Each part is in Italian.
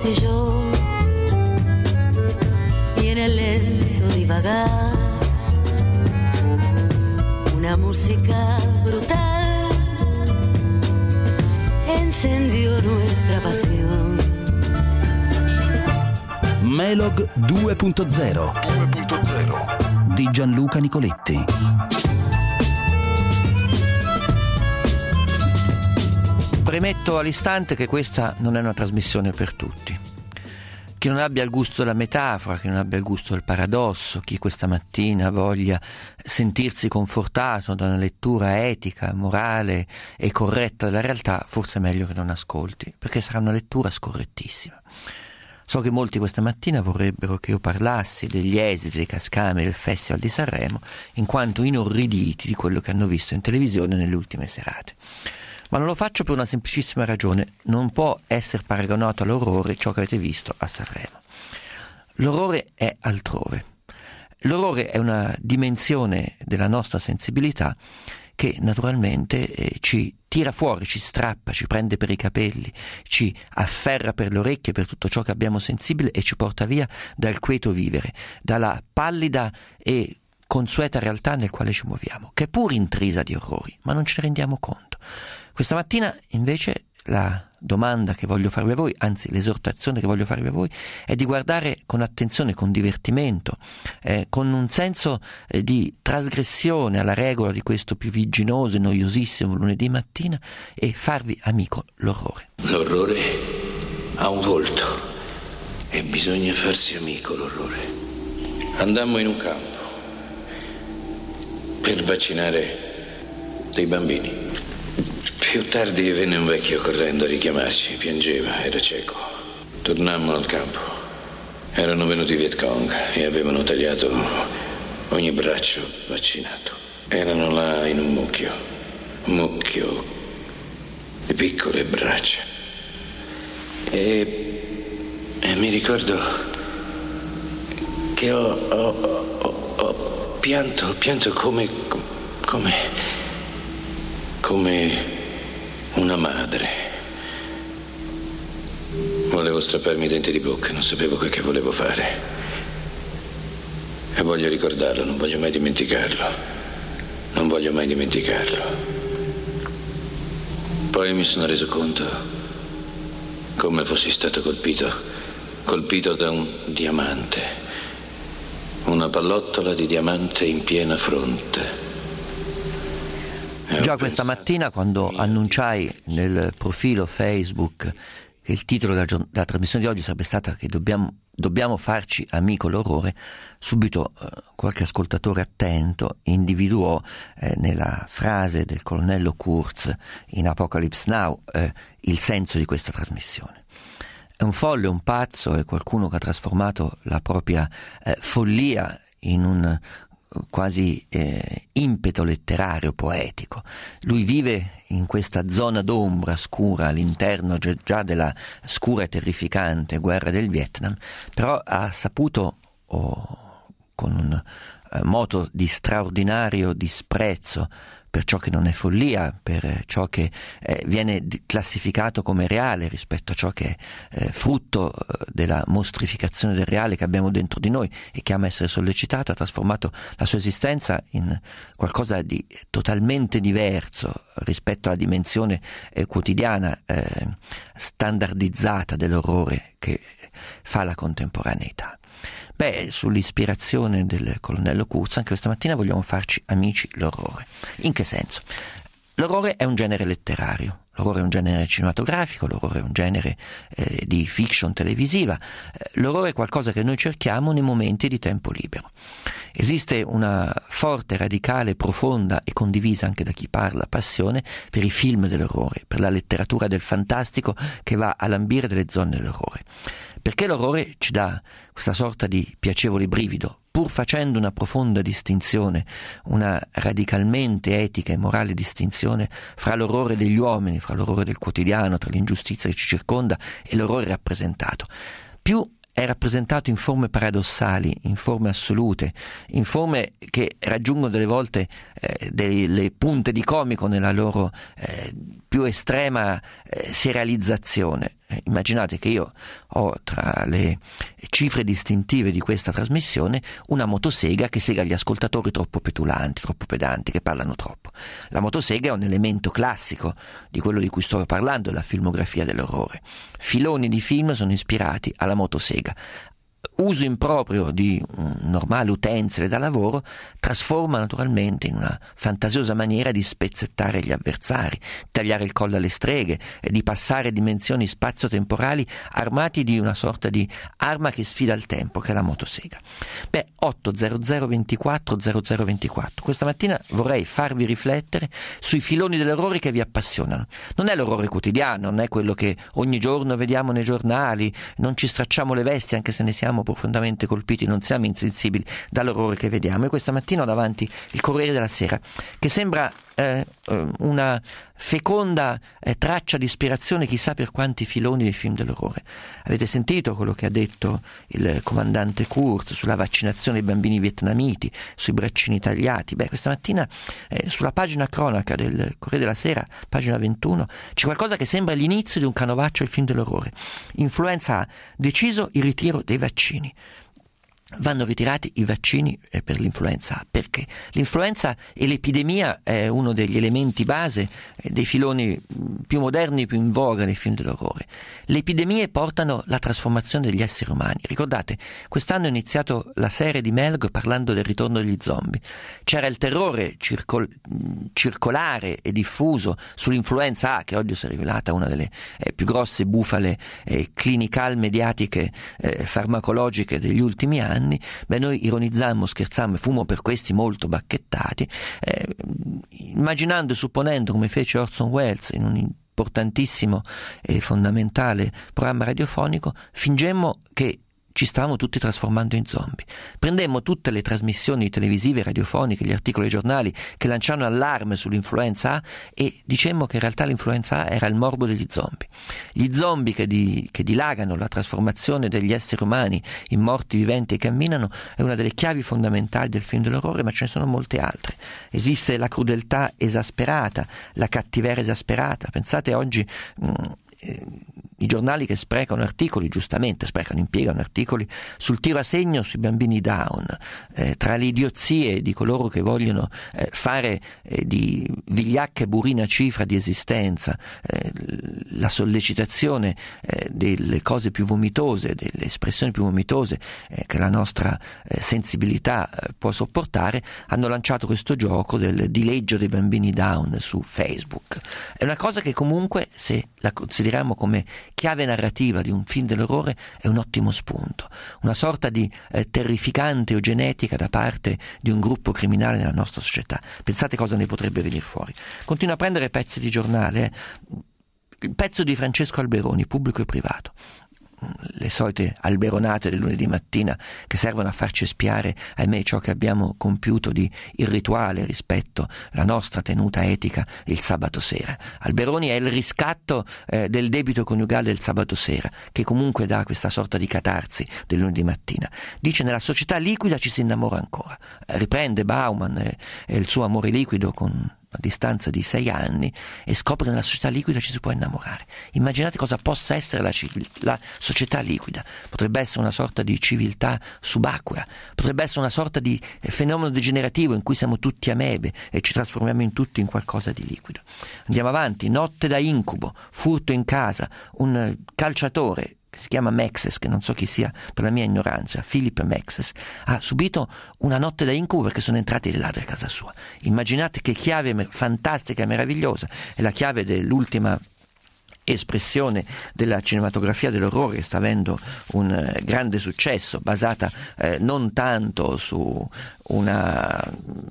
soy yo, y en el lento divagar una música brutal encendió nuestra pasión. Melog 2.0 di Gianluca Nicoletti. Premetto all'istante che questa non è una trasmissione per tutti. Chi non abbia il gusto della metafora, chi non abbia il gusto del paradosso, chi questa mattina voglia sentirsi confortato da una lettura etica, morale e corretta della realtà, forse è meglio che non ascolti, perché sarà una lettura scorrettissima. So che molti questa mattina vorrebbero che io parlassi degli esiti dei cascami del Festival di Sanremo, in quanto inorriditi di quello che hanno visto in televisione nelle ultime serate. Ma non lo faccio per una semplicissima ragione: non può essere paragonato all'orrore ciò che avete visto a Sanremo. L'orrore è altrove. L'orrore è una dimensione della nostra sensibilità che naturalmente ci tira fuori, ci strappa, ci prende per i capelli, ci afferra per le orecchie, per tutto ciò che abbiamo sensibile, e ci porta via dal quieto vivere, dalla pallida e consueta realtà nel quale ci muoviamo, che è pur intrisa di orrori, ma non ce ne rendiamo conto. Questa mattina invece la domanda che voglio farvi a voi, anzi l'esortazione che voglio farvi a voi, è di guardare con attenzione, con divertimento, con un senso di trasgressione alla regola di questo piuviginoso e noiosissimo lunedì mattina, e farvi amico l'orrore. L'orrore ha un volto e bisogna farsi amico l'orrore. Andammo in un campo per vaccinare dei bambini. Più tardi venne un vecchio correndo a richiamarci, piangeva, era cieco. Tornammo al campo. Erano venuti i Viet Cong e avevano tagliato ogni braccio vaccinato. Erano là in un mucchio di piccole braccia. E mi ricordo che ho pianto come una madre. Volevo strapparmi i denti di bocca, non sapevo quel che volevo fare. E voglio ricordarlo, non voglio mai dimenticarlo. Poi mi sono reso conto come fossi stato colpito da un diamante. Una pallottola di diamante in piena fronte. Già questa mattina, quando annunciai nel profilo Facebook che il titolo della trasmissione di oggi sarebbe stata che dobbiamo farci amico l'orrore, subito qualche ascoltatore attento individuò nella frase del colonnello Kurz in Apocalypse Now il senso di questa trasmissione. È un folle, un pazzo, è qualcuno che ha trasformato la propria follia in un quasi impeto letterario, poetico. Lui vive in questa zona d'ombra scura all'interno già della scura e terrificante guerra del Vietnam, però ha saputo, con un moto di straordinario disprezzo per ciò che non è follia, per ciò che viene classificato come reale rispetto a ciò che è frutto della mostrificazione del reale che abbiamo dentro di noi e che ama essere sollecitato, ha trasformato la sua esistenza in qualcosa di totalmente diverso rispetto alla dimensione quotidiana, standardizzata dell'orrore che fa la contemporaneità. Sull'ispirazione del colonnello Kurz, anche questa mattina vogliamo farci amici l'orrore. In che senso? L'orrore è un genere letterario, l'orrore è un genere cinematografico, l'orrore è un genere di fiction televisiva, l'orrore è qualcosa che noi cerchiamo nei momenti di tempo libero. Esiste una forte, radicale, profonda e condivisa anche da chi parla passione per i film dell'orrore, per la letteratura del fantastico che va a lambire delle zone dell'orrore. Perché l'orrore ci dà questa sorta di piacevole brivido, pur facendo una profonda distinzione, una radicalmente etica e morale distinzione fra l'orrore degli uomini, fra l'orrore del quotidiano, tra l'ingiustizia che ci circonda e l'orrore rappresentato. Più è rappresentato in forme paradossali, in forme assolute, in forme che raggiungono delle volte delle punte di comico nella loro più estrema serializzazione. Immaginate che io ho tra le cifre distintive di questa trasmissione una motosega che sega gli ascoltatori troppo petulanti, troppo pedanti, che parlano troppo. La motosega è un elemento classico di quello di cui sto parlando, la filmografia dell'orrore. Filoni di film sono ispirati alla motosega. Uso improprio di un normale utensile da lavoro trasforma naturalmente in una fantasiosa maniera di spezzettare gli avversari, tagliare il collo alle streghe e di passare dimensioni spazio-temporali armati di una sorta di arma che sfida il tempo, che è la motosega. 80024 0024. Questa mattina vorrei farvi riflettere sui filoni dell'orrore che vi appassionano. Non è l'orrore quotidiano, non è quello che ogni giorno vediamo nei giornali, non ci stracciamo le vesti anche se ne siamo profondamente colpiti, non siamo insensibili dall'orrore che vediamo. E questa mattina ho davanti il Corriere della Sera, che sembra una feconda traccia di ispirazione chissà per quanti filoni dei film dell'orrore. Avete sentito quello che ha detto il comandante Kurz sulla vaccinazione dei bambini vietnamiti, sui braccini tagliati? Questa mattina sulla pagina cronaca del Corriere della Sera, pagina 21, c'è qualcosa che sembra l'inizio di un canovaccio del film dell'orrore. Influenza A, deciso il ritiro dei vaccini. Vanno ritirati i vaccini per l'influenza A. Perché? L'influenza e l'epidemia è uno degli elementi base dei filoni più moderni, più in voga nei film dell'orrore. Le epidemie portano la trasformazione degli esseri umani. Ricordate, quest'anno è iniziato la serie di Melg parlando del ritorno degli zombie. C'era il terrore circolare e diffuso sull'influenza A, che oggi si è rivelata una delle più grosse bufale clinical mediatiche farmacologiche degli ultimi anni. Noi ironizzammo, scherzammo e fummo per questi molto bacchettati, immaginando e supponendo, come fece Orson Welles in un importantissimo e fondamentale programma radiofonico, fingemmo che ci stavamo tutti trasformando in zombie. Prendemmo tutte le trasmissioni televisive, radiofoniche, gli articoli ai giornali che lanciavano allarme sull'influenza A e dicemmo che in realtà l'influenza A era il morbo degli zombie. Gli zombie che dilagano la trasformazione degli esseri umani in morti viventi e camminano è una delle chiavi fondamentali del film dell'orrore, ma ce ne sono molte altre. Esiste la crudeltà esasperata, la cattiveria esasperata. Pensate oggi i giornali che sprecano articoli, giustamente impiegano articoli sul tiro a segno sui bambini Down, tra le idiozie di coloro che vogliono fare di vigliacca e burina cifra di esistenza, la sollecitazione delle cose più vomitose, delle espressioni più vomitose che la nostra sensibilità può sopportare, hanno lanciato questo gioco del dileggio dei bambini Down su Facebook. È una cosa che comunque, se la consideriamo come chiave narrativa di un film dell'orrore, è un ottimo spunto, una sorta di terrificante eugenetica da parte di un gruppo criminale nella nostra società. Pensate cosa ne potrebbe venire fuori. Continuo a prendere pezzi di giornale, il pezzo di Francesco Alberoni, Pubblico e Privato, le solite alberonate del lunedì mattina che servono a farci espiare, ahimè, ciò che abbiamo compiuto di irrituale rispetto alla nostra tenuta etica il sabato sera. Alberoni è il riscatto del debito coniugale del sabato sera, che comunque dà questa sorta di catarsi del lunedì mattina. Dice: nella società liquida ci si innamora ancora. Riprende Bauman e il suo amore liquido con a distanza di 6 anni e scopre che nella società liquida ci si può innamorare. Immaginate cosa possa essere la società liquida. Potrebbe essere una sorta di civiltà subacquea, potrebbe essere una sorta di fenomeno degenerativo in cui siamo tutti amebe e ci trasformiamo in tutti in qualcosa di liquido. Andiamo avanti. Notte da incubo, furto in casa, un calciatore che si chiama Mexes, che non so chi sia per la mia ignoranza, Philip Mexes, ha subito una notte da incubo perché sono entrati dei ladri a casa sua. Immaginate che chiave fantastica e meravigliosa, è la chiave dell'ultima espressione della cinematografia dell'orrore, che sta avendo un grande successo, basata non tanto su una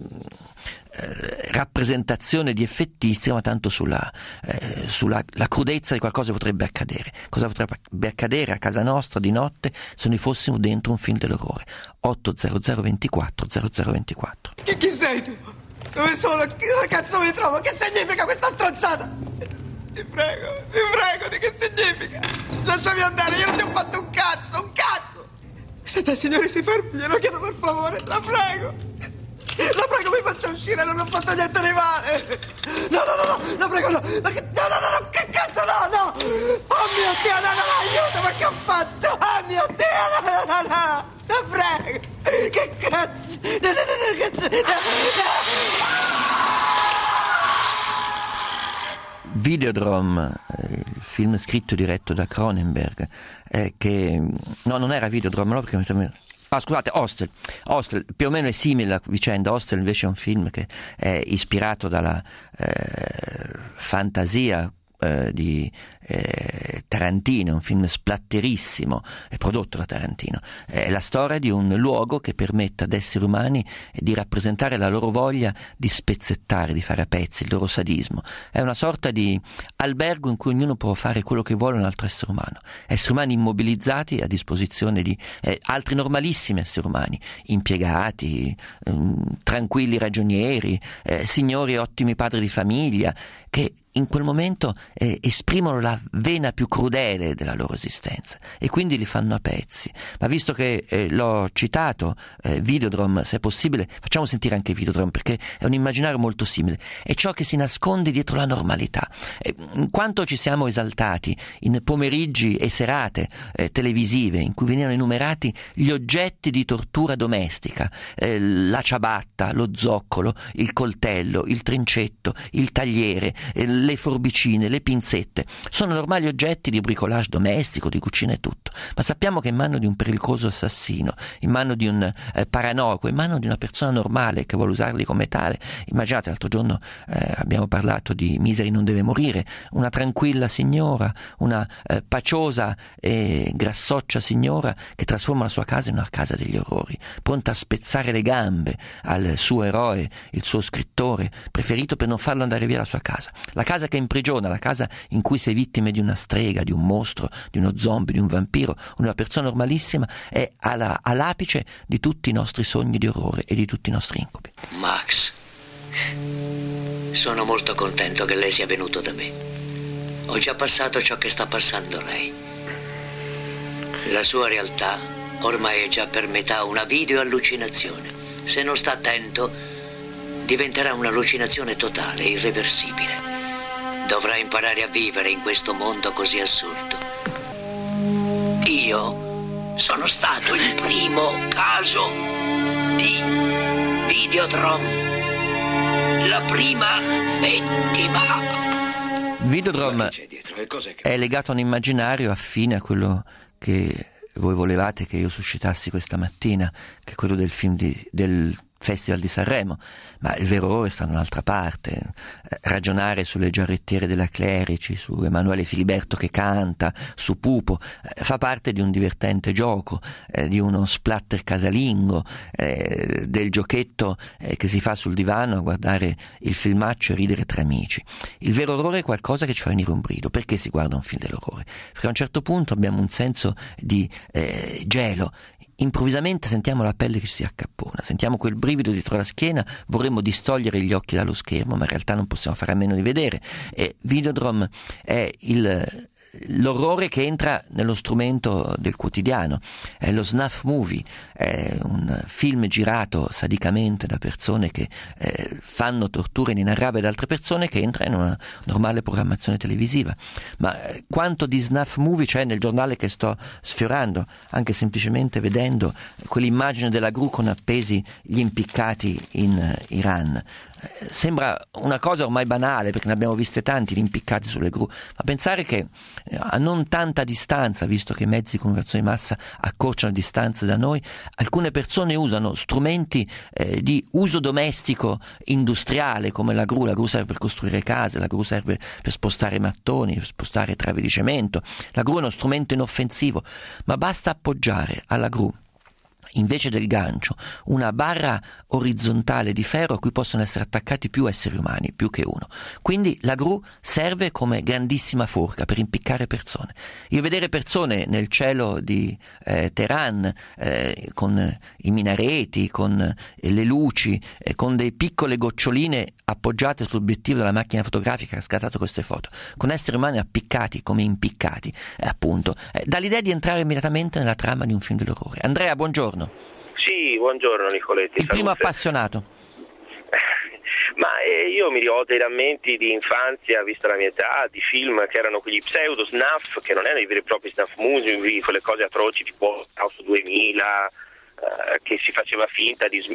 rappresentazione di effettistica, ma tanto sulla la crudezza di qualcosa che potrebbe accadere. Cosa potrebbe accadere a casa nostra di notte se noi fossimo dentro un film dell'orrore? 80024 0024. Chi sei tu? Dove sono? Dove cazzo mi trovo? Che significa questa stronzata? Ti prego, di che significa? Lasciami andare, io non ti ho fatto un cazzo! Senta, signore, si fermi, glielo chiedo per favore, la prego. La prego, mi faccia uscire, non ho fatto niente di male. No, la prego, no. Ma che... No, che cazzo, no. Oh mio Dio, no, aiuto, ma che ho fatto? Oh mio Dio, no. La prego. Che cazzo? No, cazzo, no. Videodrome, il film scritto e diretto da Cronenberg, che no, non era Videodrome, no, perché scusate, Hostel più o meno è simile la vicenda. Hostel invece è un film che è ispirato dalla fantasia di Tarantino, un film splatterissimo, è prodotto da Tarantino. È la storia di un luogo che permette ad esseri umani di rappresentare la loro voglia di spezzettare, di fare a pezzi, il loro sadismo. È una sorta di albergo in cui ognuno può fare quello che vuole un altro essere umano. Esseri umani immobilizzati a disposizione di altri normalissimi esseri umani, impiegati, tranquilli ragionieri, signori ottimi padri di famiglia, che in quel momento esprimono la vena più crudele della loro esistenza e quindi li fanno a pezzi. Ma visto che l'ho citato, Videodrome, se è possibile facciamo sentire anche Videodrome, perché è un immaginario molto simile, è ciò che si nasconde dietro la normalità. Quanto ci siamo esaltati in pomeriggi e serate televisive in cui venivano enumerati gli oggetti di tortura domestica, la ciabatta, lo zoccolo, il coltello, il trincetto, il tagliere, le forbicine, le pinzette. Sono normali oggetti di bricolage domestico, di cucina e tutto, ma sappiamo che in mano di un pericoloso assassino, in mano di un paranoico, in mano di una persona normale che vuole usarli come tale. Immaginate, l'altro giorno abbiamo parlato di Misery non deve morire, una tranquilla signora, una paciosa e grassoccia signora che trasforma la sua casa in una casa degli orrori, pronta a spezzare le gambe al suo eroe, il suo scrittore preferito, per non farlo andare via dalla sua casa. La casa che imprigiona, la casa in cui sei vittime di una strega, di un mostro, di uno zombie, di un vampiro, una persona normalissima, è all'apice di tutti i nostri sogni di orrore e di tutti i nostri incubi. Max, sono molto contento che lei sia venuto da me. Ho già passato ciò che sta passando lei. La sua realtà ormai è già per metà una videoallucinazione. Se non sta attento, diventerà un'allucinazione totale, irreversibile. Dovrà imparare a vivere in questo mondo così assurdo. Io sono stato il primo caso di Videodrome, la prima vittima. Videodrome è legato a un immaginario affine a quello che voi volevate che io suscitassi questa mattina, che è quello del film del Festival di Sanremo, ma il vero orrore sta da un'altra parte. Ragionare sulle giarrettiere della Clerici, su Emanuele Filiberto che canta, su Pupo, fa parte di un divertente gioco, di uno splatter casalingo, del giochetto che si fa sul divano a guardare il filmaccio e ridere tra amici. Il vero orrore è qualcosa che ci fa venire un brido. Perché si guarda un film dell'orrore? Perché a un certo punto abbiamo un senso di gelo. Improvvisamente sentiamo la pelle che si accappona, sentiamo quel brivido dietro la schiena, vorremmo distogliere gli occhi dallo schermo, ma in realtà non possiamo fare a meno di vedere. Videodrome è l'orrore che entra nello strumento del quotidiano, è lo snuff movie, è un film girato sadicamente da persone che fanno torture inenarrabili ad altre persone, che entra in una normale programmazione televisiva. Ma quanto di snuff movie c'è nel giornale che sto sfiorando, anche semplicemente vedendo quell'immagine della gru con appesi gli impiccati in Iran. Sembra una cosa ormai banale, perché ne abbiamo viste tanti di impiccati sulle gru, ma pensare che a non tanta distanza, visto che i mezzi di comunicazione di massa accorciano distanze da noi, alcune persone usano strumenti di uso domestico industriale come la gru serve per costruire case, la gru serve per spostare mattoni, per spostare travi di cemento, la gru è uno strumento inoffensivo, ma basta appoggiare alla gru invece del gancio una barra orizzontale di ferro a cui possono essere attaccati più esseri umani, più che uno. Quindi la gru serve come grandissima forca per impiccare persone. Io vedere persone nel cielo di Teheran con i minareti, con le luci, con delle piccole goccioline appoggiate sull'obiettivo della macchina fotografica che ha scattato queste foto, con esseri umani appiccati come impiccati, appunto, dà l'idea di entrare immediatamente nella trama di un film dell'orrore. Andrea, buongiorno. Sì, buongiorno Nicoletti. Il primo appassionato. Ma io mi ho dei rammenti di infanzia, vista la mia età, di film che erano quegli pseudo snuff, che non erano i veri e propri snuff movie, quelle cose atroci tipo House 2000, che si faceva finta di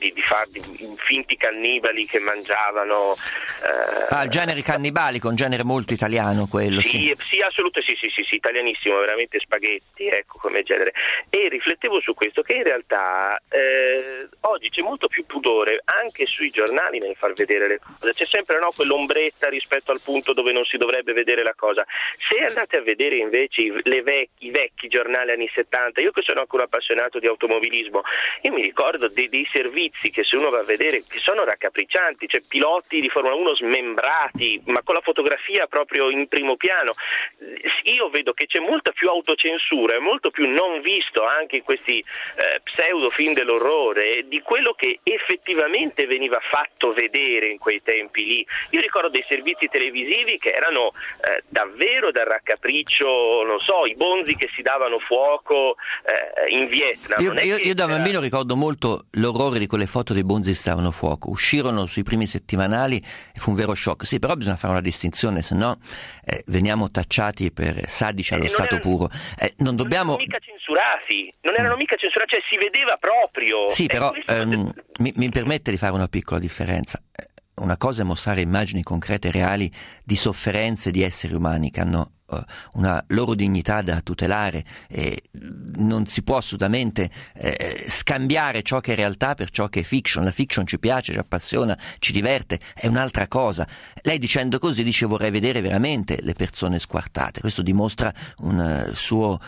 finti cannibali che mangiavano il genere cannibalico, un genere molto italiano quello. Sì, assolutamente, sì, italianissimo, veramente spaghetti, ecco, come genere. E riflettevo su questo, che in realtà oggi c'è molto più pudore anche sui giornali nel far vedere le cose, c'è sempre quell'ombretta rispetto al punto dove non si dovrebbe vedere la cosa. Se andate a vedere invece i vecchi giornali anni 70, io che sono anche un appassionato di automobilismo, io mi ricordo dei servizi che se uno va a vedere che sono raccapriccianti, cioè piloti di Formula 1 smembrati, ma con la fotografia proprio in primo piano. Io vedo che c'è molta più autocensura e molto più non visto anche in questi pseudo film dell'orrore di quello che effettivamente veniva fatto vedere in quei tempi lì. Io ricordo dei servizi televisivi che erano davvero dal raccapriccio, non so, i bonzi che si davano fuoco in Vietnam. Io da bambino ricordo molto l'orrore di quelle foto dei bonzi che stavano a fuoco. Uscirono sui primi settimanali e fu un vero shock. Sì, però bisogna fare una distinzione, se no veniamo tacciati per sadici allo stato puro. Non dobbiamo... Non erano mica censurati, cioè si vedeva proprio. Sì, però mi permette di fare una piccola differenza. Una cosa è mostrare immagini concrete e reali di sofferenze di esseri umani che hanno una loro dignità da tutelare, e non si può assolutamente scambiare ciò che è realtà per ciò che è fiction. La fiction ci piace, ci appassiona, ci diverte, è un'altra cosa. Lei dicendo così dice vorrei vedere veramente le persone squartate. Questo dimostra un suo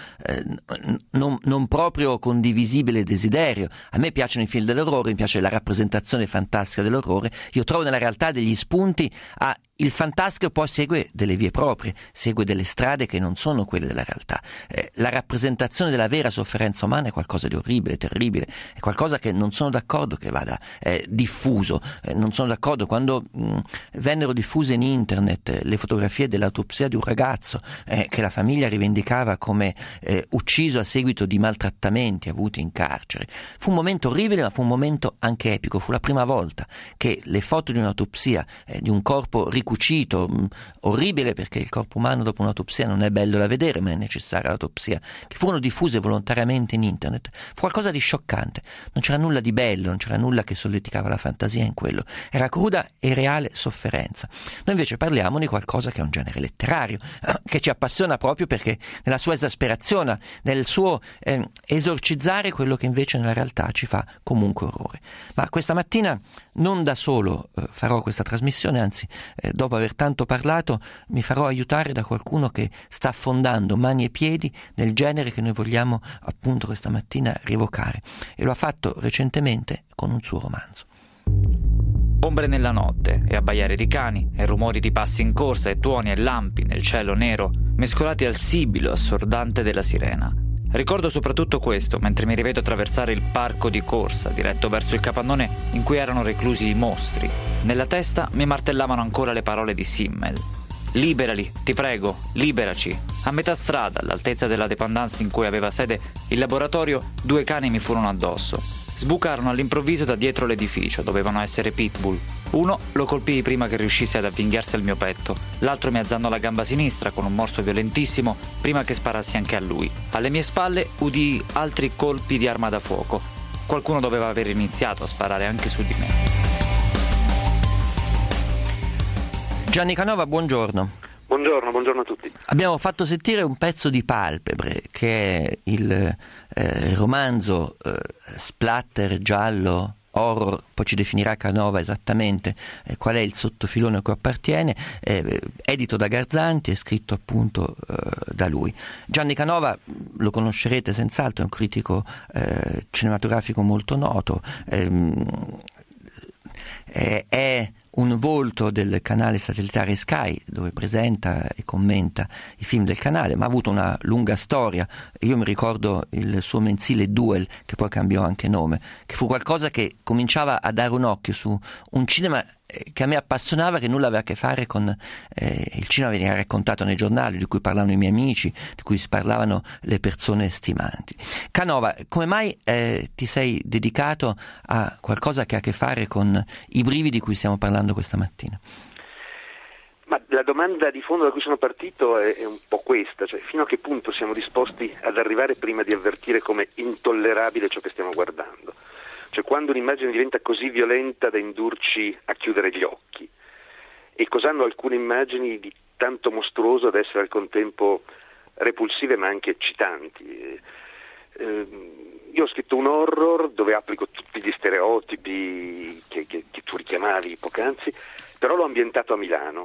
non proprio condivisibile desiderio. A me piacciono i film dell'orrore, mi piace la rappresentazione fantastica dell'orrore. Io trovo nella realtà degli spunti a il fantastico, poi segue delle vie proprie, segue delle strade che non sono quelle della realtà. La rappresentazione della vera sofferenza umana è qualcosa di orribile, terribile, è qualcosa che non sono d'accordo che vada diffuso. Non sono d'accordo quando vennero diffuse in internet le fotografie dell'autopsia di un ragazzo che la famiglia rivendicava come ucciso a seguito di maltrattamenti avuti in carcere. Fu un momento orribile, ma fu un momento anche epico. Fu la prima volta che le foto di un'autopsia di un corpo ricucito, orribile, perché il corpo umano dopo un'autopsia non è bello da vedere, ma è necessaria l'autopsia, che furono diffuse volontariamente in internet, fu qualcosa di scioccante. Non c'era nulla di bello, non c'era nulla che solleticava la fantasia in quello, era cruda e reale sofferenza. Noi invece parliamo di qualcosa che è un genere letterario, che ci appassiona proprio perché nella sua esasperazione, nel suo esorcizzare quello che invece nella realtà ci fa comunque orrore. Ma questa mattina non da solo farò questa trasmissione, anzi dopo aver tanto parlato mi farò aiutare da qualcuno che sta affondando mani e piedi nel genere che noi vogliamo appunto questa mattina rievocare, e lo ha fatto recentemente con un suo romanzo. Ombre nella notte e abbaiare di cani e rumori di passi in corsa e tuoni e lampi nel cielo nero mescolati al sibilo assordante della sirena. Ricordo soprattutto questo mentre mi rivedo attraversare il parco di corsa diretto verso il capannone in cui erano reclusi i mostri. Nella testa mi martellavano ancora le parole di Simmel. Liberali, ti prego, liberaci. A metà strada, all'altezza della dépendance in cui aveva sede il laboratorio, 2 cani mi furono addosso. Sbucarono all'improvviso da dietro l'edificio, dovevano essere pitbull. Uno lo colpii prima che riuscisse ad avvinghiarsi al mio petto, l'altro mi azzannò la gamba sinistra con un morso violentissimo prima che sparassi anche a lui. Alle mie spalle udii altri colpi di arma da fuoco. Qualcuno doveva aver iniziato a sparare anche su di me. Gianni Canova, buongiorno. Buongiorno a tutti. Abbiamo fatto sentire un pezzo di Palpebre, che è il romanzo splatter giallo horror, poi ci definirà Canova esattamente qual è il sottofilone a cui appartiene, edito da Garzanti e scritto appunto da lui. Gianni Canova lo conoscerete senz'altro, è un critico cinematografico molto noto, è un volto del canale satellitare Sky, dove presenta e commenta i film del canale, ma ha avuto una lunga storia. Io mi ricordo il suo mensile Duel, che poi cambiò anche nome, che fu qualcosa che cominciava a dare un occhio su un cinema che a me appassionava, che nulla aveva a che fare con il cinema veniva raccontato nei giornali, di cui parlavano i miei amici, di cui si parlavano le persone stimanti. Canova, come mai ti sei dedicato a qualcosa che ha a che fare con i brividi di cui stiamo parlando questa mattina? Ma la domanda di fondo da cui sono partito è un po' questa, cioè fino a che punto siamo disposti ad arrivare prima di avvertire come intollerabile ciò che stiamo guardando? Cioè quando un'immagine diventa così violenta da indurci a chiudere gli occhi, e cos'hanno alcune immagini di tanto mostruoso ad essere al contempo repulsive ma anche eccitanti. Io ho scritto un horror dove applico tutti gli stereotipi che tu richiamavi poc'anzi, però l'ho ambientato a Milano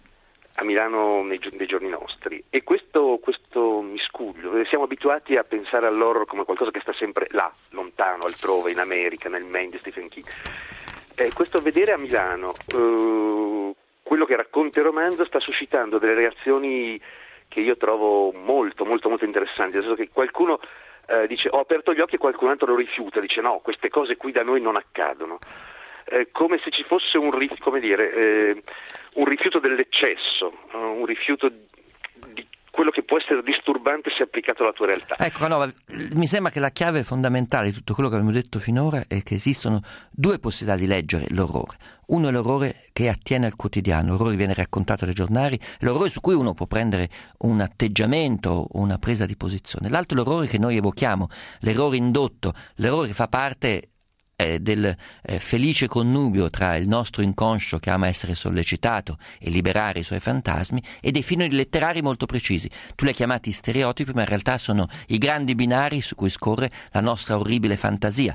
nei giorni nostri, e questo miscuglio, siamo abituati a pensare all'horror come qualcosa che sta sempre là, lontano, altrove, in America, nel Maine di Stephen King. Questo vedere a Milano quello che racconta il romanzo sta suscitando delle reazioni che io trovo molto molto molto interessanti, nel senso che qualcuno dice ho aperto gli occhi e qualcun altro lo rifiuta, dice no, queste cose qui da noi non accadono. Come se ci fosse un rifiuto dell'eccesso, un rifiuto di quello che può essere disturbante se applicato alla tua realtà. Ecco, Canova, mi sembra che la chiave fondamentale di tutto quello che abbiamo detto finora è che esistono due possibilità di leggere l'orrore. Uno è l'orrore che attiene al quotidiano, l'orrore che viene raccontato dai giornali, l'orrore su cui uno può prendere un atteggiamento o una presa di posizione. L'altro è l'orrore che noi evochiamo, l'errore indotto, l'errore che fa parte del felice connubio tra il nostro inconscio che ama essere sollecitato e liberare i suoi fantasmi e dei filoni letterari molto precisi. Tu li hai chiamati stereotipi, ma in realtà sono i grandi binari su cui scorre la nostra orribile fantasia.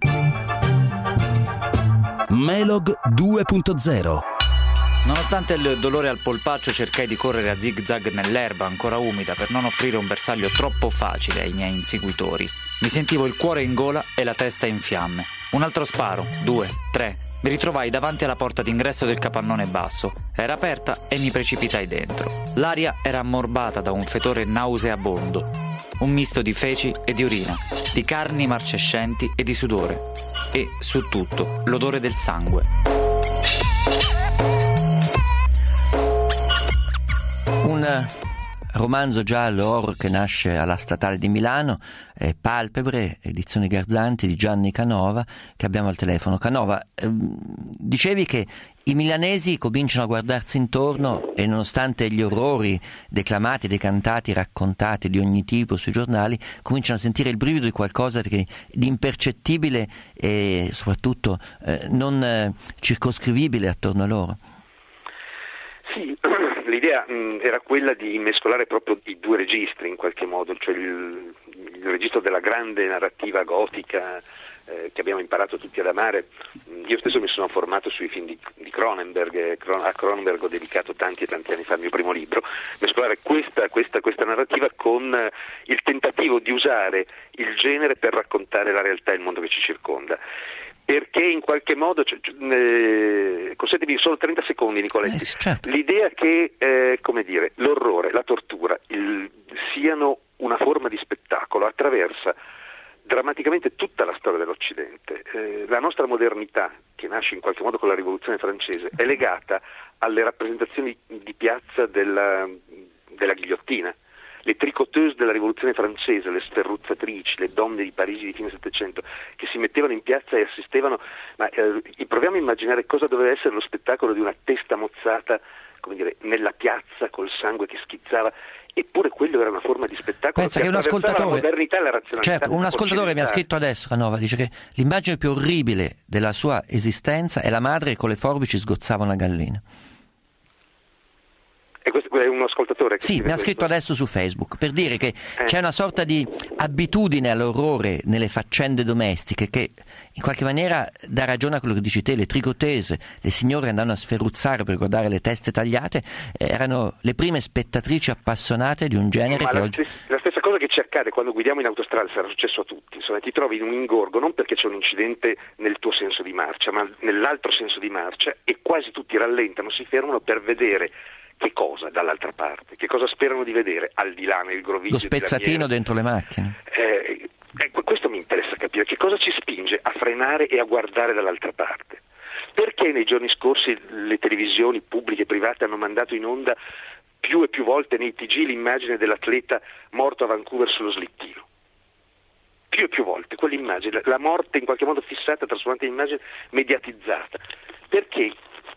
Melog 2.0. Nonostante il dolore al polpaccio, cercai di correre a zig-zag nell'erba ancora umida per non offrire un bersaglio troppo facile ai miei inseguitori. Mi sentivo il cuore in gola e la testa in fiamme. Un altro sparo, 2, 3. Mi ritrovai davanti alla porta d'ingresso del capannone basso. Era aperta e mi precipitai dentro. L'aria era ammorbata da un fetore nauseabondo. Un misto di feci e di urina, di carni marcescenti e di sudore. E, su tutto, l'odore del sangue. Un romanzo giallo horror che nasce alla Statale di Milano, Palpebre, edizioni Garzanti di Gianni Canova, che abbiamo al telefono. Canova, dicevi che i milanesi cominciano a guardarsi intorno e nonostante gli orrori declamati, decantati, raccontati di ogni tipo sui giornali, cominciano a sentire il brivido di qualcosa di impercettibile e soprattutto non circoscrivibile attorno a loro. Sì, l'idea era quella di mescolare proprio i due registri in qualche modo, cioè il registro della grande narrativa gotica che abbiamo imparato tutti ad amare. Io stesso mi sono formato sui film di Cronenberg, a Cronenberg ho dedicato tanti e tanti anni fa il mio primo libro. Mescolare questa narrativa con il tentativo di usare il genere per raccontare la realtà e il mondo che ci circonda. Perché in qualche modo, consentimi solo 30 secondi Nicoletti, certo. L'idea che l'orrore, la tortura siano una forma di spettacolo attraversa drammaticamente tutta la storia dell'Occidente. La nostra modernità, che nasce in qualche modo con la Rivoluzione francese, è legata alle rappresentazioni di piazza della ghigliottina. Le tricoteuse della Rivoluzione francese, le sferruzzatrici, le donne di Parigi di fine Settecento, che si mettevano in piazza e assistevano, proviamo a immaginare cosa doveva essere lo spettacolo di una testa mozzata, nella piazza col sangue che schizzava. Eppure quello era una forma di spettacolo. Pensa che un ascoltatore, la modernità e la razionalità. certo, un ascoltatore mi ha scritto adesso, Canova, dice che l'immagine più orribile della sua esistenza è la madre che con le forbici sgozzava una gallina. E questo è un ascoltatore che sì, mi ha scritto adesso su Facebook per dire che c'è una sorta di abitudine all'orrore nelle faccende domestiche che in qualche maniera dà ragione a quello che dici te. Le tricotese, le signore andavano a sferruzzare per guardare le teste tagliate, erano le prime spettatrici appassionate di un genere che oggi... La stessa cosa che ci accade quando guidiamo in autostrada, sarà successo a tutti, insomma, ti trovi in un ingorgo non perché c'è un incidente nel tuo senso di marcia, ma nell'altro senso di marcia, e quasi tutti rallentano, si fermano per vedere che cosa dall'altra parte, che cosa sperano di vedere al di là nel groviglio. Lo spezzatino dentro le macchine. Questo mi interessa capire, che cosa ci spinge a frenare e a guardare dall'altra parte. Perché nei giorni scorsi le televisioni pubbliche e private hanno mandato in onda più e più volte nei TG l'immagine dell'atleta morto a Vancouver sullo slittino? Più e più volte quell'immagine, la morte in qualche modo fissata, trasformata in immagine mediatizzata. Perché?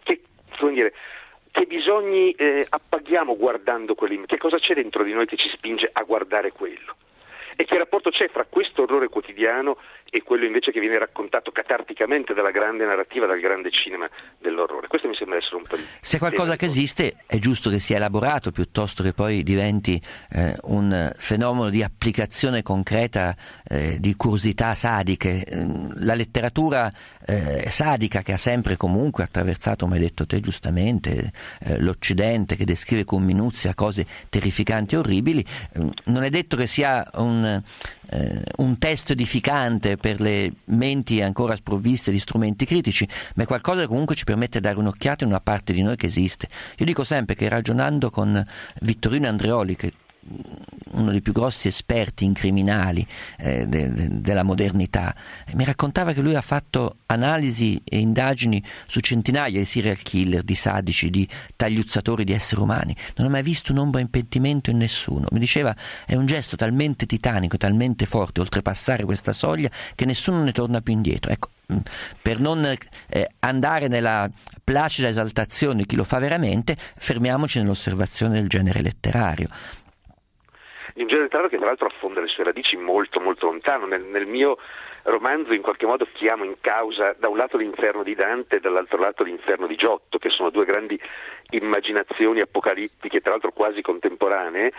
Che bisogni appaghiamo guardando quell'immagine? Che cosa c'è dentro di noi che ci spinge a guardare quello? E che rapporto c'è fra questo orrore quotidiano e quello invece che viene raccontato catarticamente dalla grande narrativa, dal grande cinema dell'orrore? Questo mi sembra essere un po' se qualcosa che esiste è giusto che sia elaborato piuttosto che poi diventi un fenomeno di applicazione concreta di curiosità sadiche. La letteratura sadica, che ha sempre comunque attraversato, come hai detto te giustamente, l'Occidente, che descrive con minuzia cose terrificanti e orribili, non è detto che sia un testo edificante per le menti ancora sprovviste di strumenti critici, ma è qualcosa che comunque ci permette di dare un'occhiata in una parte di noi che esiste. Io dico sempre che, ragionando con Vittorino Andreoli, che uno dei più grossi esperti in criminali della modernità, mi raccontava che lui ha fatto analisi e indagini su centinaia di serial killer, di sadici, di tagliuzzatori di esseri umani. Non ha mai visto un'ombra di pentimento in nessuno. Mi diceva, è un gesto talmente titanico, talmente forte, oltrepassare questa soglia, che nessuno ne torna più indietro. Ecco, per non andare nella placida esaltazione di chi lo fa veramente, fermiamoci nell'osservazione del genere letterario. Di un genere letterario che tra l'altro affonda le sue radici molto molto lontano. Nel mio romanzo in qualche modo chiamo in causa da un lato l'inferno di Dante e dall'altro lato l'inferno di Giotto, che sono due grandi immaginazioni apocalittiche, tra l'altro quasi contemporanee,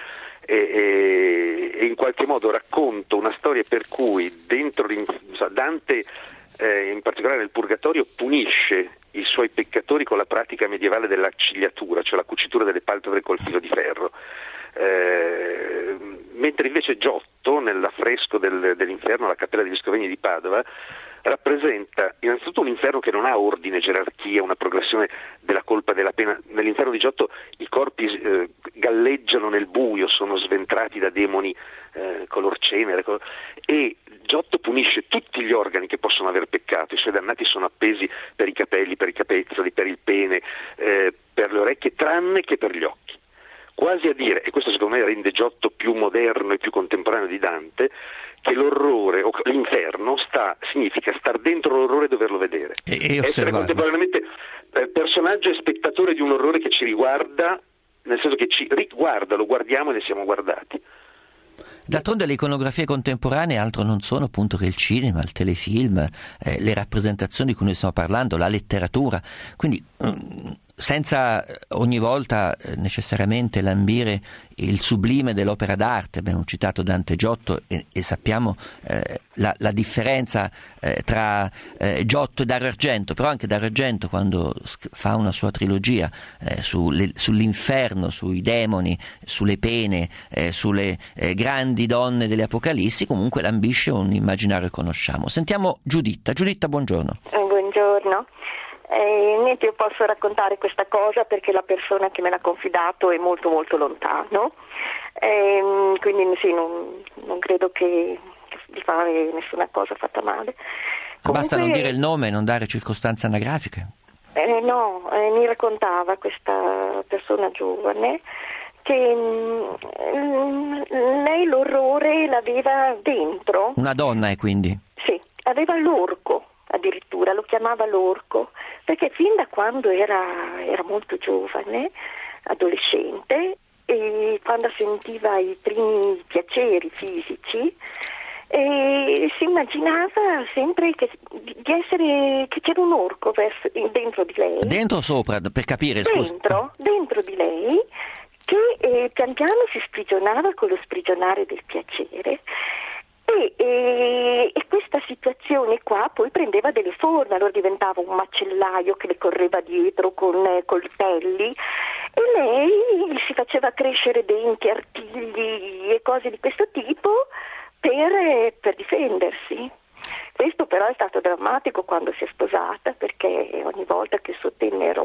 e in qualche modo racconto una storia per cui dentro Dante, in particolare nel Purgatorio, punisce i suoi peccatori con la pratica medievale dell'accigliatura, cioè la cucitura delle palpebre col filo di ferro. Mentre invece Giotto, nell'affresco dell'inferno alla Cappella degli Scrovegni di Padova, rappresenta innanzitutto un inferno che non ha ordine, gerarchia, una progressione della colpa e della pena. Nell'inferno di Giotto i corpi galleggiano nel buio, sono sventrati da demoni color cenere, e Giotto punisce tutti gli organi che possono aver peccato. I suoi dannati sono appesi per i capelli, per i capezzoli, per il pene, per le orecchie, tranne che per gli occhi. Quasi a dire, e questo secondo me rende Giotto più moderno e più contemporaneo di Dante, che l'orrore o l'inferno significa star dentro l'orrore e doverlo vedere. Essere contemporaneamente personaggio e spettatore di un orrore che ci riguarda, nel senso che ci riguarda, lo guardiamo e ne siamo guardati. D'altronde le iconografie contemporanee altro non sono appunto che il cinema, il telefilm, le rappresentazioni di cui noi stiamo parlando, la letteratura, quindi senza ogni volta necessariamente lambire il sublime dell'opera d'arte. Abbiamo citato Dante e Giotto e sappiamo la differenza tra Giotto e Dario Argento, però anche Dario Argento, quando fa una sua trilogia sull'inferno, sui demoni, sulle pene, sulle grandi donne delle Apocalissi, comunque lambisce un immaginario che conosciamo. Sentiamo Giuditta. Giuditta, buongiorno. Buongiorno. Niente, io posso raccontare questa cosa perché la persona che me l'ha confidato è molto molto lontano, quindi sì, non credo che di fare nessuna cosa fatta male. Comunque, basta non dire il nome e non dare circostanze anagrafiche. Mi raccontava questa persona giovane che lei l'orrore l'aveva dentro. Una donna, quindi? Sì, aveva l'orco. Addirittura lo chiamava l'orco, perché fin da quando era molto giovane, adolescente, e quando sentiva i primi piaceri fisici, e si immaginava sempre che c'era un orco dentro di lei. Dentro o sopra, per capire? Dentro di lei, che pian piano si sprigionava con lo sprigionare del piacere. E questa situazione qua poi prendeva delle forme, allora diventava un macellaio che le correva dietro con coltelli, e lei si faceva crescere denti, artigli e cose di questo tipo per difendersi. Questo però è stato drammatico quando si è sposata, perché ogni volta che il suo tenero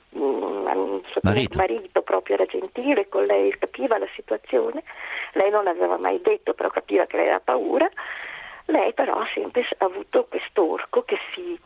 marito proprio era gentile con lei, capiva la situazione, lei non l'aveva mai detto, però capiva che lei aveva paura. Lei però ha sempre avuto quest'orco che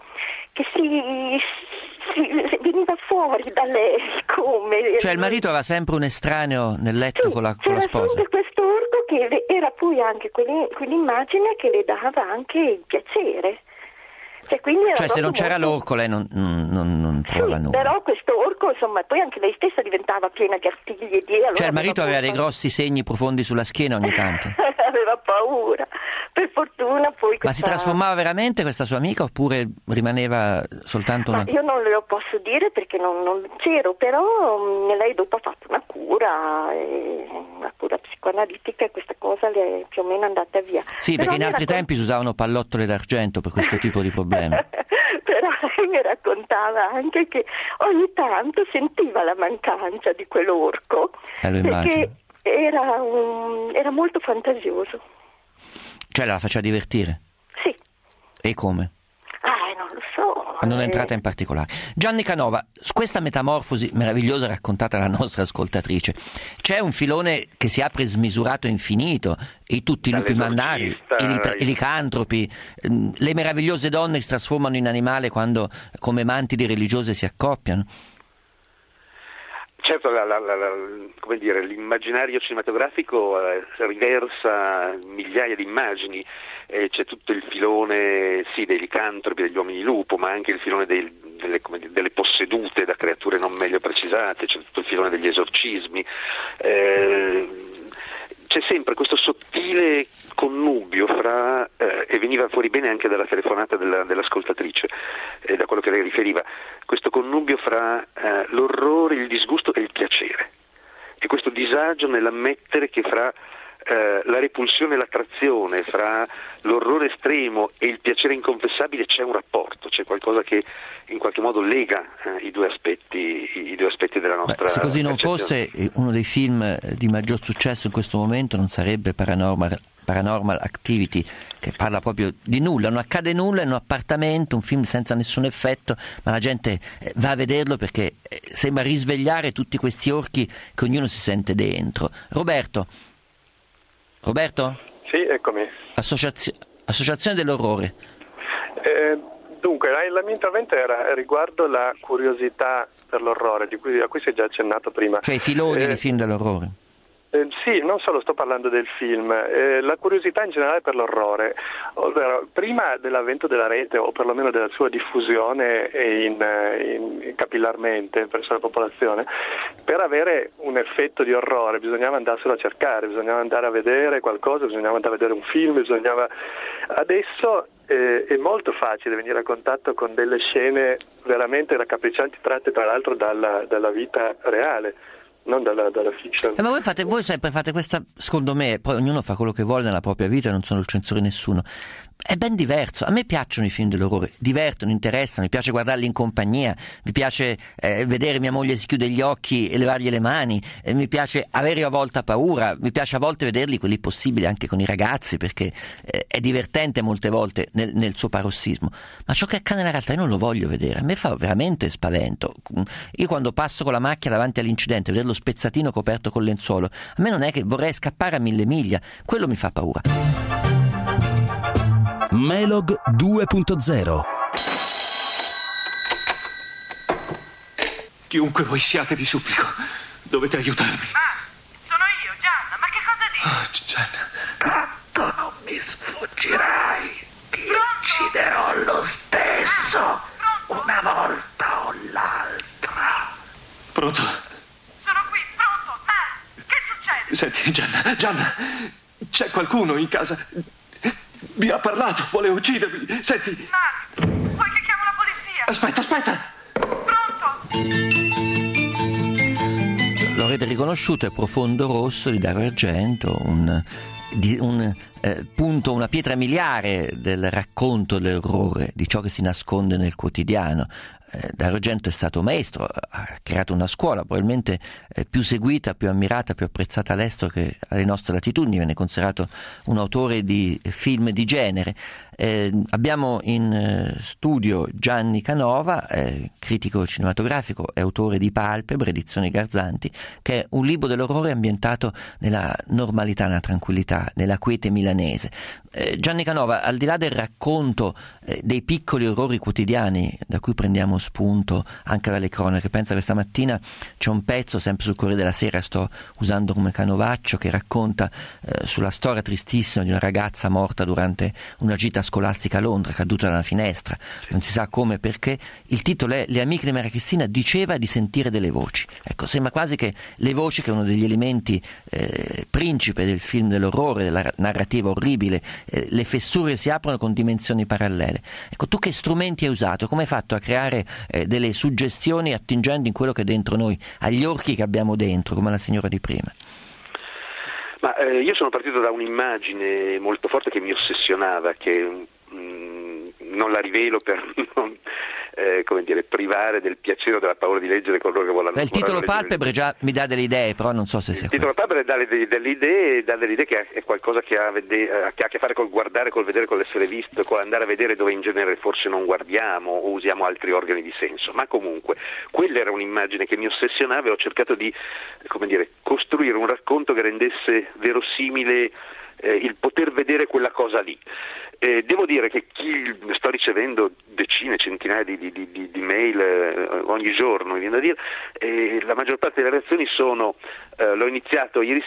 veniva fuori da lei come... Cioè il marito aveva sempre un estraneo nel letto con la sposa? C'era sempre quest'orco che era poi anche quell'immagine che le dava anche il piacere. Cioè se non c'era l'orco lei non provava nulla. Però questo orco, insomma, poi anche lei stessa diventava piena di artigli e di... Allora cioè il marito aveva dei grossi segni profondi sulla schiena ogni tanto? Aveva paura. Per fortuna poi Ma si trasformava veramente questa sua amica oppure rimaneva soltanto una... Io non lo posso dire perché non c'ero, però lei dopo ha fatto una cura psicoanalitica e questa cosa le è più o meno andata via. Sì, perché in altri tempi si usavano pallottole d'argento per questo tipo di problemi. Però lei mi raccontava anche che ogni tanto sentiva la mancanza di quell'orco, perché era molto fantasioso. Cioè la faceva divertire? Sì. E come? Non lo so. Non è entrata in particolare. Gianni Canova, su questa metamorfosi meravigliosa raccontata dalla nostra ascoltatrice, c'è un filone che si apre smisurato e infinito, e tutti i lupi mannari, i licantropi, le meravigliose donne che si trasformano in animale quando come mantidi religiose si accoppiano. Certo, come dire, l'immaginario cinematografico riversa migliaia di immagini, c'è tutto il filone dei licantropi, degli uomini lupo, ma anche il filone delle possedute da creature non meglio precisate, c'è tutto il filone degli esorcismi, c'è sempre questo sottile connubio fra, e veniva fuori bene anche dalla telefonata dell'ascoltatrice, da quello che lei riferiva, questo connubio fra l'orrore, il disgusto e il piacere, e questo disagio nell'ammettere che fra la repulsione e l'attrazione, fra l'orrore estremo e il piacere inconfessabile c'è un rapporto, c'è qualcosa che in qualche modo lega i due aspetti della nostra... Se così non fosse, uno dei film di maggior successo in questo momento non sarebbe Paranormal Activity, che parla proprio di nulla, non accade nulla in un appartamento, un film senza nessun effetto, ma la gente va a vederlo perché sembra risvegliare tutti questi orchi che ognuno si sente dentro. Roberto? Sì, eccomi. Associazione dell'orrore. Dunque, il mio intervento era riguardo la curiosità per l'orrore, a cui si è già accennato prima. Cioè i filoni di film dell'orrore. Sì, non solo sto parlando del film, la curiosità in generale per l'orrore, ovvero prima dell'avvento della rete o perlomeno della sua diffusione capillarmente verso la popolazione, per avere un effetto di orrore bisognava andarselo a cercare, bisognava andare a vedere qualcosa, bisognava andare a vedere un film, adesso è molto facile venire a contatto con delle scene veramente raccapriccianti, tratte tra l'altro dalla vita reale, non dalla fiction. Ma voi sempre fate questa, secondo me, poi ognuno fa quello che vuole nella propria vita, non sono il censore di nessuno. È ben diverso. A me piacciono i film dell'orrore, divertono, interessano, mi piace guardarli in compagnia, mi piace vedere mia moglie si chiude gli occhi e levargli le mani, mi piace avere a volte paura, mi piace a volte vederli quelli possibili anche con i ragazzi, perché è divertente molte volte nel suo parossismo. Ma ciò che accade nella realtà io non lo voglio vedere, a me fa veramente spavento. Io quando passo con la macchina davanti all'incidente, vedere lo spezzatino coperto col lenzuolo, a me non è che vorrei scappare a 1000 miglia, quello mi fa paura. Melog 2.0. Chiunque voi siate, vi supplico, dovete aiutarmi. Sono io, Gianna, ma che cosa dici? Gianna. Tanto non mi sfuggirai, ti ucciderò lo stesso, una volta o l'altra. Pronto? Sono qui, pronto, che succede? Senti, Gianna, c'è qualcuno in casa? Mi ha parlato, vuole uccidermi. Senti. Mark, vuoi che chiamo la polizia? Aspetta. L'avrete riconosciuto, è Profondo Rosso di Dario Argento, un punto, una pietra miliare del racconto dell'orrore, di ciò che si nasconde nel quotidiano. Dario Argento è stato maestro, ha creato una scuola probabilmente più seguita, più ammirata, più apprezzata all'estero che alle nostre latitudini, viene considerato un autore di film di genere. Abbiamo in studio Gianni Canova, critico cinematografico e autore di Palpebre, edizioni Garzanti, che è un libro dell'orrore ambientato nella normalità, nella tranquillità, nella quiete milanese. Gianni Canova, al di là del racconto dei piccoli orrori quotidiani da cui prendiamo spunto anche dalle cronache, pensa che stamattina c'è un pezzo sempre sul Corriere della Sera, sto usando come canovaccio, che racconta sulla storia tristissima di una ragazza morta durante una gita scolastica a Londra, caduta da una finestra, non si sa come, perché. Il titolo è Le amiche di Maria Cristina diceva di sentire delle voci. Ecco, sembra quasi che le voci, che è uno degli elementi principe del film dell'orrore, della narrativa orribile, le fessure si aprono con dimensioni parallele. Ecco, tu che strumenti hai usato? Come hai fatto a creare delle suggestioni attingendo in quello che è dentro noi, agli orchi che abbiamo dentro, come la signora di prima? Ma io sono partito da un'immagine molto forte che mi ossessionava, che non la rivelo per non privare del piacere o della paura di leggere coloro che vogliono. Il titolo Palpebre già mi dà delle idee, però non so se sia. Il titolo Palpebre dà delle idee che è qualcosa che ha a che fare col guardare, col vedere, con l'essere visto, con andare a vedere dove in genere forse non guardiamo o usiamo altri organi di senso. Ma comunque quella era un'immagine che mi ossessionava e ho cercato di costruire un racconto che rendesse verosimile il poter vedere quella cosa lì. Devo dire che sto ricevendo decine, centinaia di mail ogni giorno, mi viene da dire, la maggior parte delle reazioni sono l'ho iniziato ieri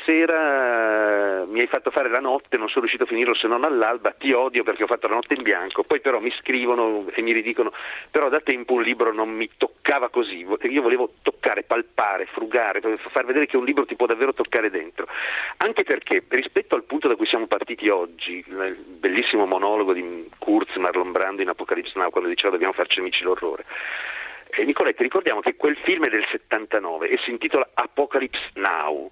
sera, mi hai fatto fare la notte, non sono riuscito a finirlo se non all'alba, ti odio perché ho fatto la notte in bianco. Poi però mi scrivono e mi ridicono, però da tempo un libro non mi toccava così, io volevo toccare, palpare, frugare, far vedere che un libro ti può davvero toccare dentro, anche perché rispetto al punto da cui siamo partiti oggi, il bellissimo monologo di Kurz, Marlon Brando in Apocalypse Now, quando diceva dobbiamo farci amici l'orrore. Nicoletti, ricordiamo che quel film è del 79 e si intitola Apocalypse Now.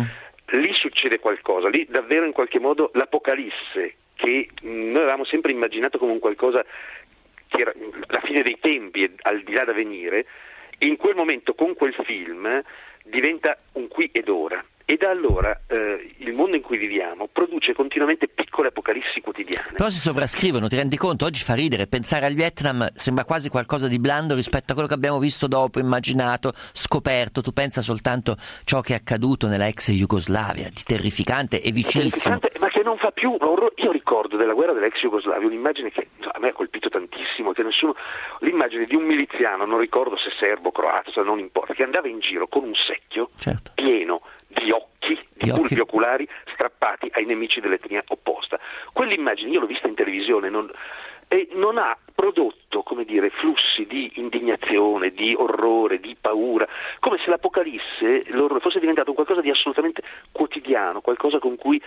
Lì succede qualcosa, lì davvero in qualche modo l'apocalisse, che noi avevamo sempre immaginato come un qualcosa che era la fine dei tempi e al di là da venire, in quel momento con quel film diventa un qui ed ora. E da allora il mondo in cui viviamo produce continuamente piccole apocalissi quotidiane. Però si sovrascrivono, ti rendi conto? Oggi fa ridere, pensare al Vietnam sembra quasi qualcosa di blando rispetto a quello che abbiamo visto dopo, immaginato, scoperto. Tu pensa soltanto ciò che è accaduto nella ex Jugoslavia, di terrificante e vicinissimo. Ma che non fa più orrore. Io ricordo della guerra dell'ex Jugoslavia un'immagine che a me ha colpito tantissimo, che l'immagine di un miliziano, non ricordo se serbo o croato, non importa, che andava in giro con un secchio pieno di occhi, di bulbi oculari strappati ai nemici dell'etnia opposta. Quell'immagine io l'ho vista in televisione e non ha prodotto, flussi di indignazione, di orrore, di paura, come se l'apocalisse, l'orrore, fosse diventato qualcosa di assolutamente quotidiano, qualcosa con cui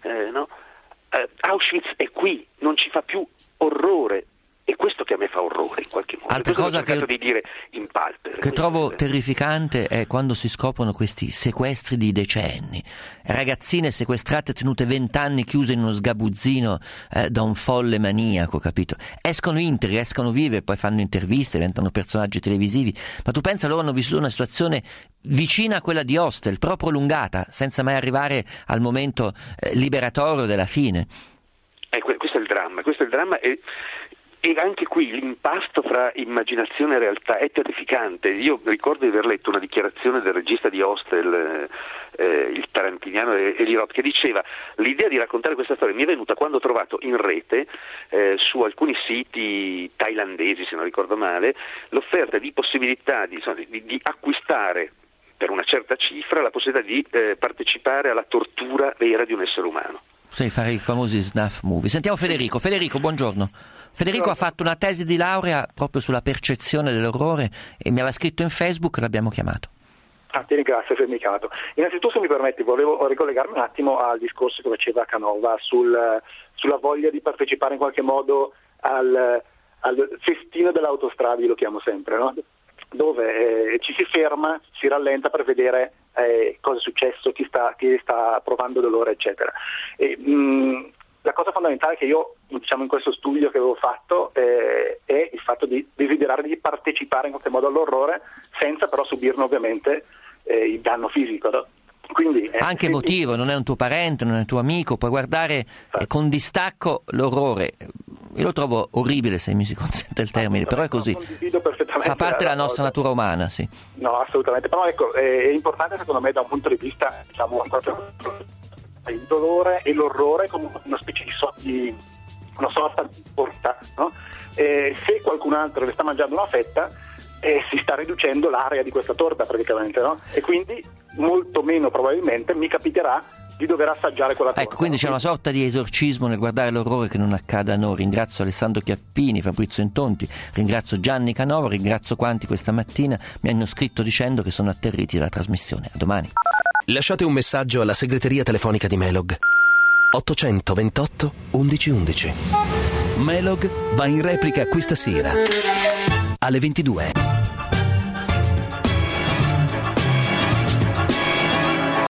Auschwitz è qui, non ci fa più orrore. E questo che a me fa orrore in qualche modo. Altra cosa di dire in Palpebre, che trovo terrificante è quando si scoprono questi sequestri di decenni, ragazzine sequestrate tenute 20 anni chiuse in uno sgabuzzino da un folle maniaco, capito? Escono integri, escono vive, poi fanno interviste, diventano personaggi televisivi, ma tu pensa, loro hanno vissuto una situazione vicina a quella di Hostel, però prolungata, senza mai arrivare al momento liberatorio della fine. Questo è il dramma e anche qui l'impasto fra immaginazione e realtà è terrificante. Io ricordo di aver letto una dichiarazione del regista di Hostel, il tarantiniano Eli Roth, che diceva: l'idea di raccontare questa storia mi è venuta quando ho trovato in rete su alcuni siti thailandesi, se non ricordo male, l'offerta di possibilità di acquistare per una certa cifra la possibilità di partecipare alla tortura vera di un essere umano. Sì, fare i famosi snuff movie. Sentiamo Federico. Federico, buongiorno. Federico ha fatto una tesi di laurea proprio sulla percezione dell'orrore e mi aveva scritto in Facebook e l'abbiamo chiamato. Ti ringrazio, Fermicato. Innanzitutto, se mi permetti, volevo ricollegarmi un attimo al discorso che faceva Canova sulla voglia di partecipare in qualche modo al festino dell'autostrada, io lo chiamo sempre, no? Dove ci si ferma, si rallenta per vedere cosa è successo, chi sta provando dolore, eccetera. La cosa fondamentale che io, diciamo, in questo studio che avevo fatto è il fatto di desiderare di partecipare in qualche modo all'orrore, senza però subirne ovviamente il danno fisico, no? Quindi, anche emotivo, non è un tuo parente, non è un tuo amico, puoi guardare con distacco l'orrore. Io lo trovo orribile, se mi si consente il termine, però è così. Fa parte della nostra natura umana, sì. No, assolutamente. Però ecco, è importante secondo me da un punto di vista, diciamo, il dolore e l'orrore come una specie di una sorta di porta, no? Se qualcun altro le sta mangiando una fetta, si sta riducendo l'area di questa torta praticamente, no? E quindi molto meno probabilmente mi capiterà di dover assaggiare quella torta. Ecco, quindi c'è una sorta di esorcismo nel guardare l'orrore che non accada a noi. Ringrazio Alessandro Chiappini, Fabrizio Intonti, ringrazio Gianni Canova, ringrazio quanti questa mattina mi hanno scritto dicendo che sono atterriti dalla trasmissione. A domani. Lasciate un messaggio alla segreteria telefonica di Melog 828 1111. Melog va in replica questa sera alle 22.